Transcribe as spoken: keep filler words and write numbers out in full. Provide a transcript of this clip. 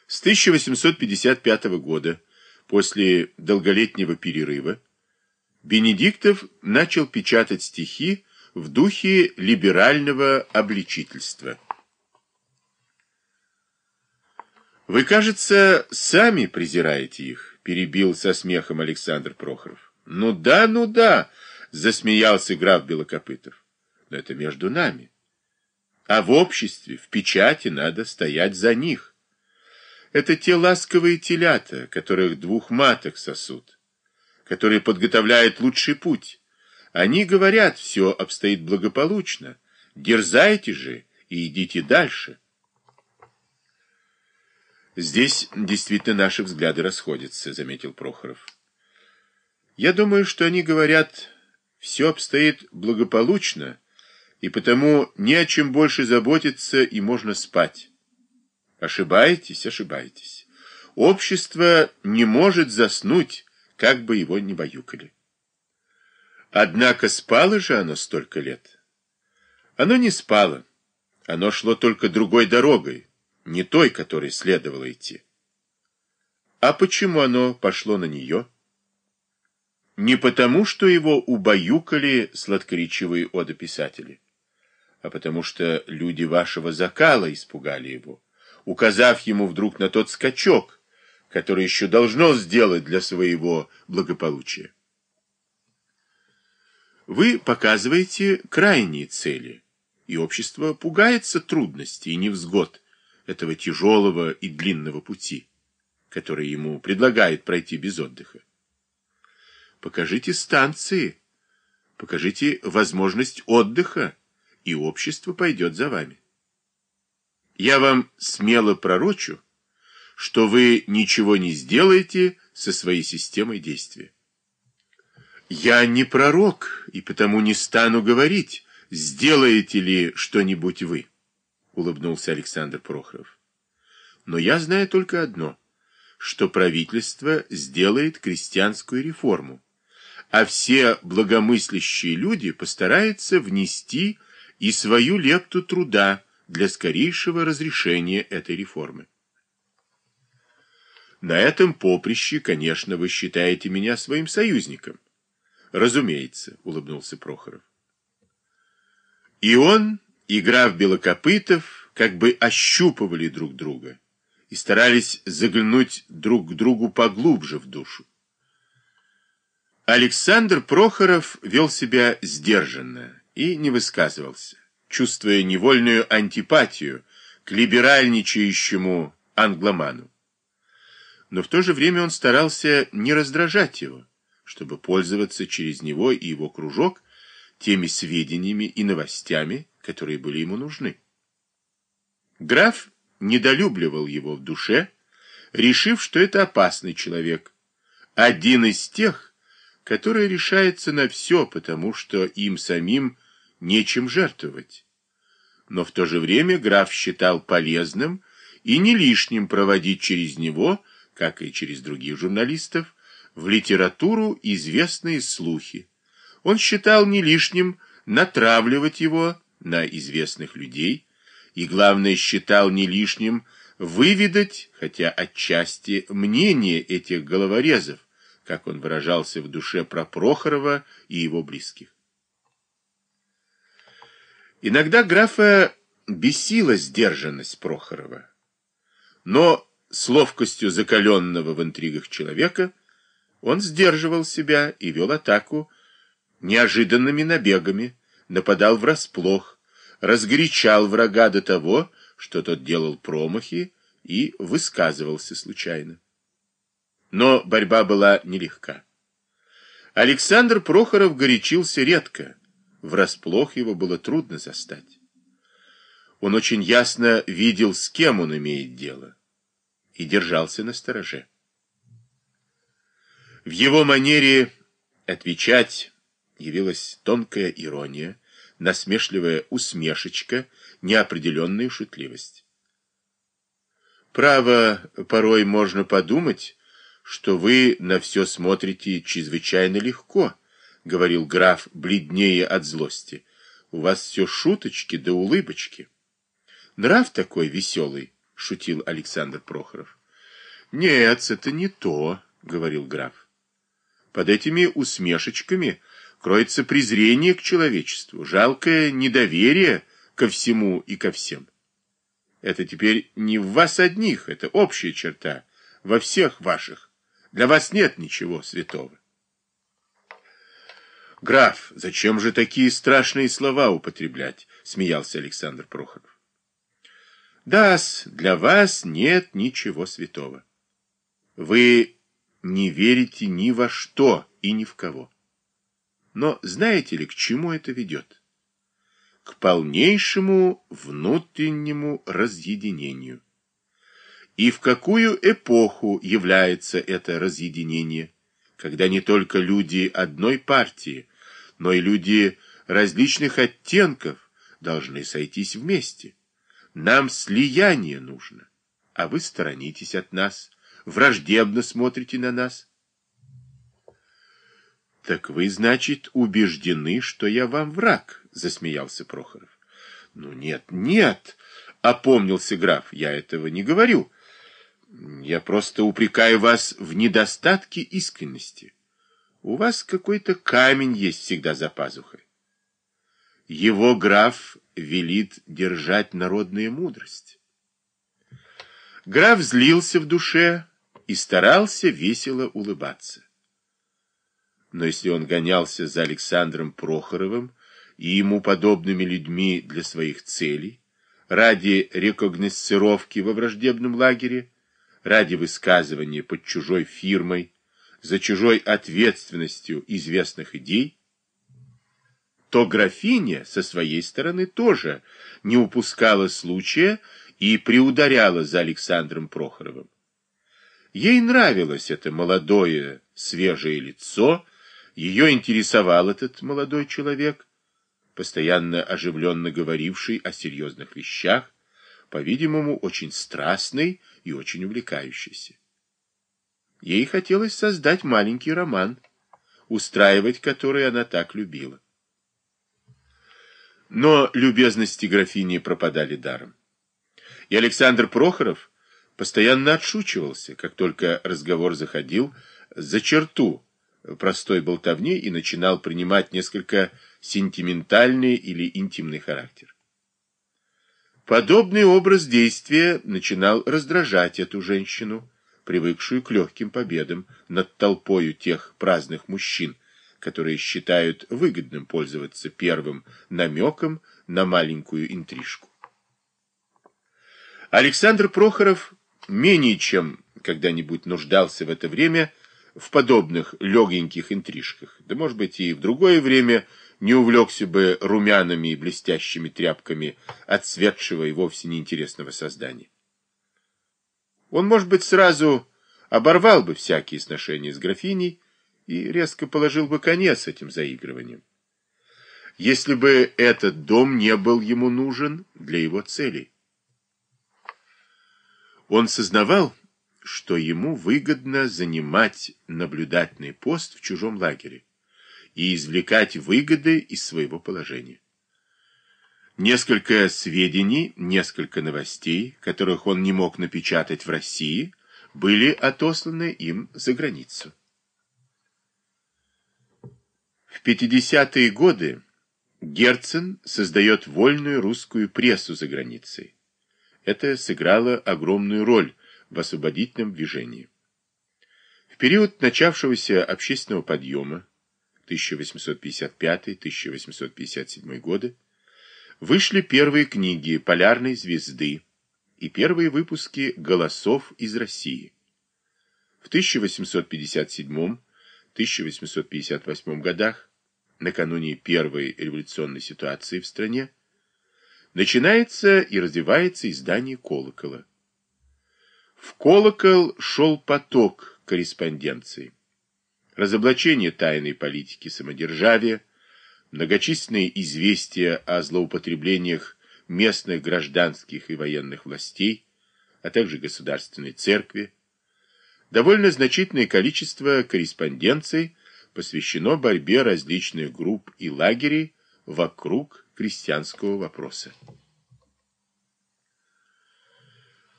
С тысяча восемьсот пятьдесят пятого года, после долголетнего перерыва, Бенедиктов начал печатать стихи в духе либерального обличительства. «Вы, кажется, сами презираете их», — перебил со смехом Александр Прохоров. «Ну да, ну да», — засмеялся граф Белокопытов. «Но это между нами. А в обществе, в печати надо стоять за них. Это те ласковые телята, которых двух маток сосут, которые подготовляют лучший путь. Они говорят, все обстоит благополучно. Дерзайте же и идите дальше». «Здесь действительно наши взгляды расходятся», — заметил Прохоров. «Я думаю, что они говорят, все обстоит благополучно, и потому не о чем больше заботиться и можно спать. Ошибаетесь, ошибаетесь. Общество не может заснуть, как бы его ни баюкали. Однако спало же оно столько лет. Оно не спало, оно шло только другой дорогой, не той, которой следовало идти. А почему оно пошло на нее? Не потому, что его убаюкали сладкоречивые одописатели, а потому что люди вашего закала испугали его, указав ему вдруг на тот скачок, который еще должно сделать для своего благополучия. Вы показываете крайние цели, и общество пугается трудностей и невзгод этого тяжелого и длинного пути, который ему предлагают пройти без отдыха. Покажите станции, покажите возможность отдыха, и общество пойдет за вами. Я вам смело пророчу, что вы ничего не сделаете со своей системой действия. Я не пророк, и потому не стану говорить, сделаете ли что-нибудь вы, улыбнулся Александр Прохоров. Но я знаю только одно, что правительство сделает крестьянскую реформу, а все благомыслящие люди постараются внести и свою лепту труда для скорейшего разрешения этой реформы. На этом поприще, конечно, вы считаете меня своим союзником. Разумеется, улыбнулся Прохоров. И он, и граф Белокопытов как бы ощупывали друг друга и старались заглянуть друг к другу поглубже в душу. Александр Прохоров вел себя сдержанно и не высказывался, чувствуя невольную антипатию к либеральничающему англоману. Но в то же время он старался не раздражать его, чтобы пользоваться через него и его кружок теми сведениями и новостями, которые были ему нужны. Граф недолюбливал его в душе, решив, что это опасный человек, один из тех, который решается на все, потому что им самим нечем жертвовать. Но в то же время граф считал полезным и не лишним проводить через него, как и через других журналистов, в литературу известные слухи. Он считал не лишним натравливать его на известных людей и, главное, считал не лишним выведать, хотя отчасти, мнение этих головорезов, как он выражался в душе про Прохорова и его близких. Иногда графа бесила сдержанность Прохорова, но с ловкостью закаленного в интригах человека он сдерживал себя и вел атаку неожиданными набегами, нападал врасплох, разгорячал врага до того, что тот делал промахи и высказывался случайно. Но борьба была нелегка. Александр Прохоров горячился редко, врасплох его было трудно застать. Он очень ясно видел, с кем он имеет дело, и держался настороже. В его манере отвечать явилась тонкая ирония, насмешливая усмешечка, неопределенная шутливость. Право, порой можно подумать, что вы на все смотрите чрезвычайно легко, говорил граф, бледнее от злости. У вас все шуточки да улыбочки. Нрав такой веселый, шутил Александр Прохоров. Нет, это не то, говорил граф. Под этими усмешечками кроется презрение к человечеству, жалкое недоверие ко всему и ко всем. Это теперь не в вас одних, это общая черта, во всех ваших. Для вас нет ничего святого. Граф, зачем же такие страшные слова употреблять? Смеялся Александр Прохоров. Да-с, для вас нет ничего святого. Вы не верите ни во что и ни в кого. Но знаете ли, к чему это ведет? К полнейшему внутреннему разъединению. И в какую эпоху является это разъединение, когда не только люди одной партии, но и люди различных оттенков должны сойтись вместе? Нам слияние нужно, а вы сторонитесь от нас, враждебно смотрите на нас. Так вы, значит, убеждены, что я вам враг, засмеялся Прохоров. Ну нет, нет, опомнился граф, я этого не говорю. Я просто упрекаю вас в недостатке искренности. У вас какой-то камень есть всегда за пазухой. Его граф велит держать народную мудрость. Граф злился в душе и старался весело улыбаться. Но если он гонялся за Александром Прохоровым и ему подобными людьми для своих целей, ради рекогносцировки во враждебном лагере, ради высказывания под чужой фирмой, за чужой ответственностью известных идей, то графиня со своей стороны тоже не упускала случая и приударяла за Александром Прохоровым. Ей нравилось это молодое, свежее лицо, ее интересовал этот молодой человек, постоянно оживленно говоривший о серьезных вещах, по-видимому, очень страстный и очень увлекающийся. Ей хотелось создать маленький роман, устраивать который она так любила. Но любезности графини пропадали даром. И Александр Прохоров постоянно отшучивался, как только разговор заходил за черту простой болтовни и начинал принимать несколько сентиментальный или интимный характер. Подобный образ действия начинал раздражать эту женщину, привыкшую к легким победам над толпою тех праздных мужчин, которые считают выгодным пользоваться первым намеком на маленькую интрижку. Александр Прохоров менее чем когда-нибудь нуждался в это время в подобных легеньких интрижках, да, может быть, и в другое время не увлекся бы румяными и блестящими тряпками отцветшего и вовсе неинтересного создания. Он, может быть, сразу оборвал бы всякие сношения с графиней и резко положил бы конец этим заигрываниям, если бы этот дом не был ему нужен для его целей. Он сознавал, что ему выгодно занимать наблюдательный пост в чужом лагере и извлекать выгоды из своего положения. Несколько сведений, несколько новостей, которых он не мог напечатать в России, были отосланы им за границу. В пятидесятые годы Герцен создает вольную русскую прессу за границей. Это сыграло огромную роль в освободительном движении. В период начавшегося общественного подъема тысяча восемьсот пятьдесят пятый — тысяча восемьсот пятьдесят седьмой годы вышли первые книги «Полярной звезды» и первые выпуски «Голосов из России». В тысяча восемьсот пятьдесят седьмом — тысяча восемьсот пятьдесят восьмом годах, накануне первой революционной ситуации в стране, начинается и развивается издание «Колокола». В «Колокол» шел поток корреспонденции. Разоблачение тайной политики самодержавия, многочисленные известия о злоупотреблениях местных гражданских и военных властей, а также государственной церкви. Довольно значительное количество корреспонденций посвящено борьбе различных групп и лагерей вокруг крестьянского вопроса.